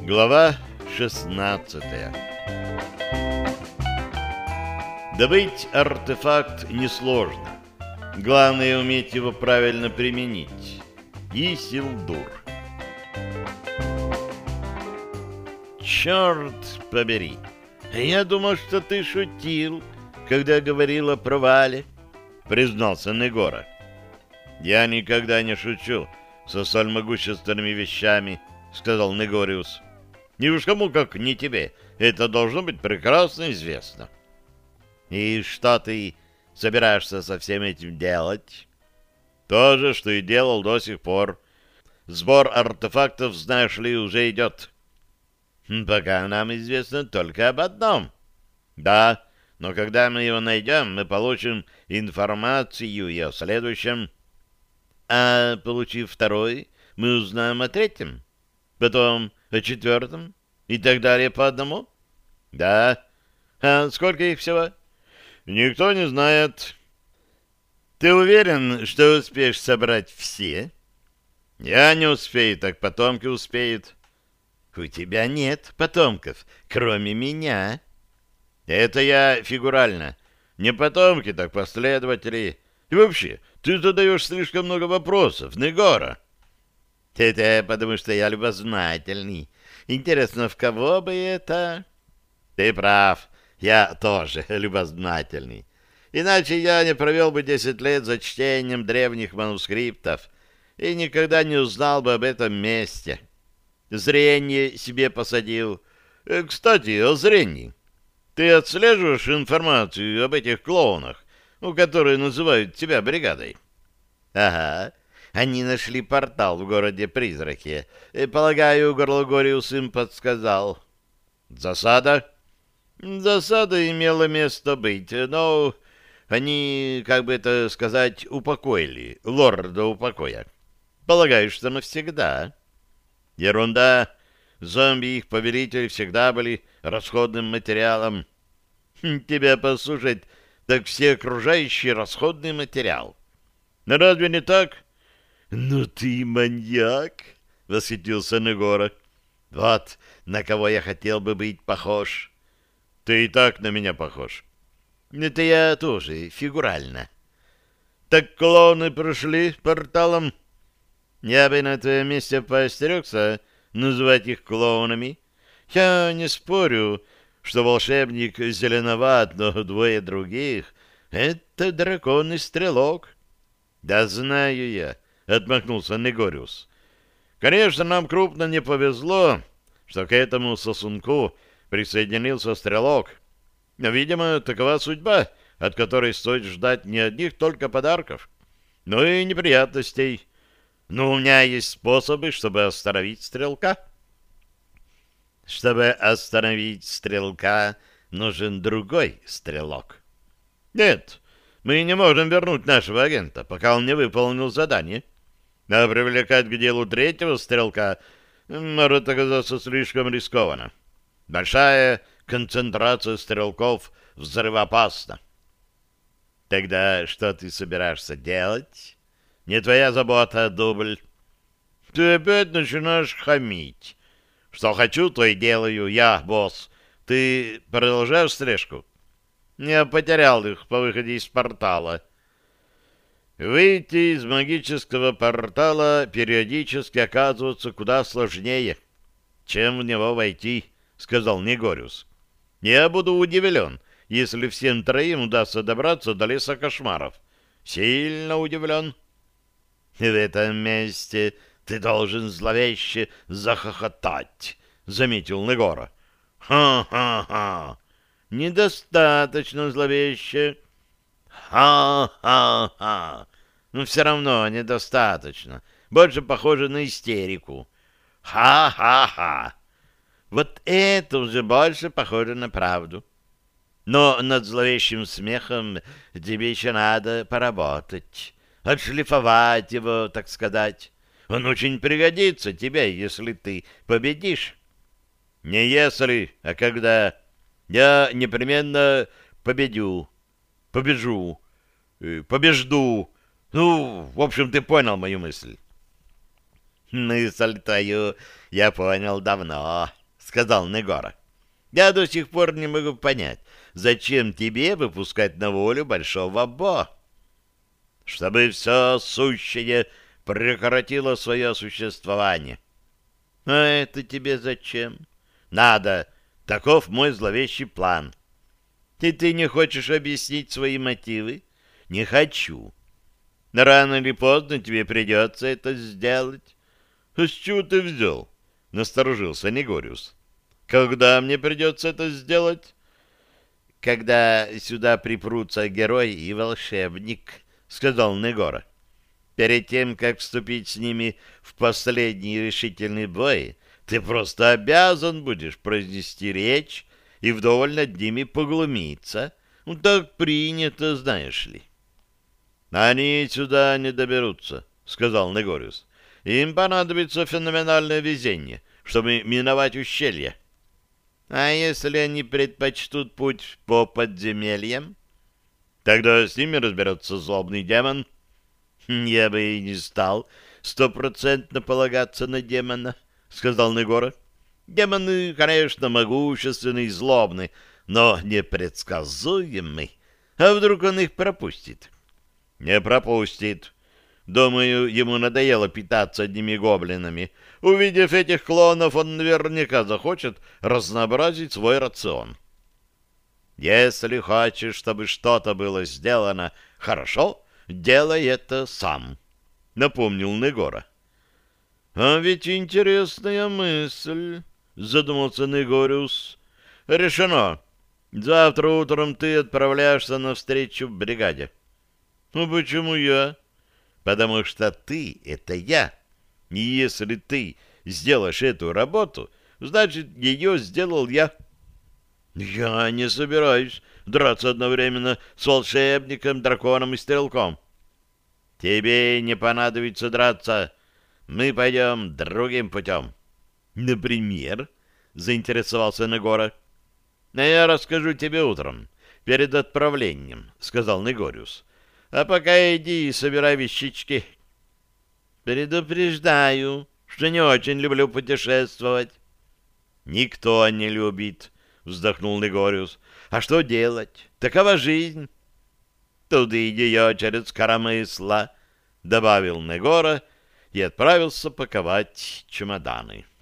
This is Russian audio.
Глава 16. Добыть артефакт несложно. Главное уметь его правильно применить. Исилдур. Черт побери! Я думал, что ты шутил, когда говорил о провале, признался Негора. Я никогда не шучу со столь могущественными вещами, сказал Негориус. И уж кому, как не тебе, это должно быть прекрасно известно. И что ты собираешься со всем этим делать? То же, что и делал до сих пор. Сбор артефактов, знаешь ли, уже идет. Пока нам известно только об одном. Да, но когда мы его найдем, мы получим информацию и о следующем. А получив второй, мы узнаем о третьем. Потом о четвертом и так далее по одному? Да. А сколько их всего? Никто не знает. Ты уверен, что успеешь собрать все? Я не успею, так потомки успеют. У тебя нет потомков, кроме меня. Это я фигурально. Не потомки, так последователи. И вообще, ты задаешь слишком много вопросов, Негора. Это потому, что я любознательный. Интересно, в кого бы это? Ты прав, я тоже любознательный. Иначе я не провел бы 10 лет за чтением древних манускриптов и никогда не узнал бы об этом месте. Зрение себе посадил. Кстати, о зрении. Ты отслеживаешь информацию об этих клоунах, которые называют тебя бригадой? Ага. Они нашли портал в городе-призраке. Полагаю, Горлагориус им подсказал. Засада? Засада имела место быть, но они, как бы это сказать, упокоили лорда упокоя. Полагаю, что навсегда. Ерунда. Зомби и их повелители всегда были расходным материалом. Тебя послушать, так все окружающие расходный материал. Но разве не так? «Ну ты маньяк!» — восхитился Негора. «Вот на кого я хотел бы быть похож!» «Ты и так на меня похож!» «Это я тоже, фигурально!» «Так клоуны прошли порталом?» «Я бы на твоем месте поостерегся называть их клоунами. Я не спорю, что волшебник зеленоват, но двое других — это дракон и стрелок». «Да знаю я!» — отмахнулся Негориус. «Конечно, нам крупно не повезло, что к этому сосунку присоединился стрелок. Но, видимо, такова судьба, от которой стоит ждать не одних только подарков, но и неприятностей. Но у меня есть способы, чтобы остановить стрелка». «Чтобы остановить стрелка, нужен другой стрелок». «Нет, мы не можем вернуть нашего агента, пока он не выполнил задание. А привлекать к делу третьего стрелка может оказаться слишком рискованно. Большая концентрация стрелков взрывоопасна». «Тогда что ты собираешься делать? Не твоя забота, дубль». «Ты опять начинаешь хамить. Что хочу, то и делаю. Я босс. Ты продолжаешь слежку?» «Я потерял их по выходе из портала». Выйти из магического портала периодически оказывается куда сложнее, чем в него войти, — сказал Негориус. Я буду удивлен, если всем троим удастся добраться до леса кошмаров. Сильно удивлен. В этом месте ты должен зловеще захохотать, — заметил Негора. Ха-ха-ха! Недостаточно зловеще. Ха-ха-ха! Но все равно недостаточно. Больше похоже на истерику. Ха-ха-ха! Вот это уже больше похоже на правду. Но над зловещим смехом тебе еще надо поработать, отшлифовать его, так сказать. Он очень пригодится тебе, если ты победишь. Не если, а когда. Я непременно победю. Побежу. Побежду. Ну, в общем, ты понял мою мысль. Мысль твою я понял давно, — сказал Негора. Я до сих пор не могу понять, зачем тебе выпускать на волю большого Бо? Чтобы все сущее прекратило свое существование. А это тебе зачем? Надо. Таков мой зловещий план. И ты не хочешь объяснить свои мотивы? Не хочу. Рано или поздно тебе придется это сделать. С чего ты взял? Насторожился Негориус. Когда мне придется это сделать? Когда сюда припрутся герой и волшебник, сказал Негора. Перед тем, как вступить с ними в последний решительный бой, ты просто обязан будешь произнести речь и вдоволь над ними поглумиться. Ну, так принято, знаешь ли. Они сюда не доберутся, сказал Негориус. Им понадобится феноменальное везение, чтобы миновать ущелье. А если они предпочтут путь по подземельям? Тогда с ними разберется злобный демон. Я бы и не стал 100% полагаться на демона, сказал Негора. Демоны, конечно, могущественны и злобны, но непредсказуемы. А вдруг он их пропустит? Не пропустит. Думаю, ему надоело питаться одними гоблинами. Увидев этих клонов, он наверняка захочет разнообразить свой рацион. Если хочешь, чтобы что-то было сделано хорошо, делай это сам, — напомнил Негора. — А ведь интересная мысль, — задумался Негориус. — Решено. Завтра утром ты отправляешься навстречу бригаде. — Ну почему я? — Потому что ты — это я. И если ты сделаешь эту работу, значит, ее сделал я. — Я не собираюсь драться одновременно с волшебником, драконом и стрелком. — Тебе не понадобится драться. Мы пойдем другим путем. — Например? — заинтересовался Негора. — Я расскажу тебе утром, перед отправлением, — сказал Негориус. — А пока иди и собирай вещички. — Предупреждаю, что не очень люблю путешествовать. — Никто не любит, — вздохнул Негориус. — А что делать? Такова жизнь. — Туда и ее через коромысла, — добавил Негора и отправился паковать чемоданы.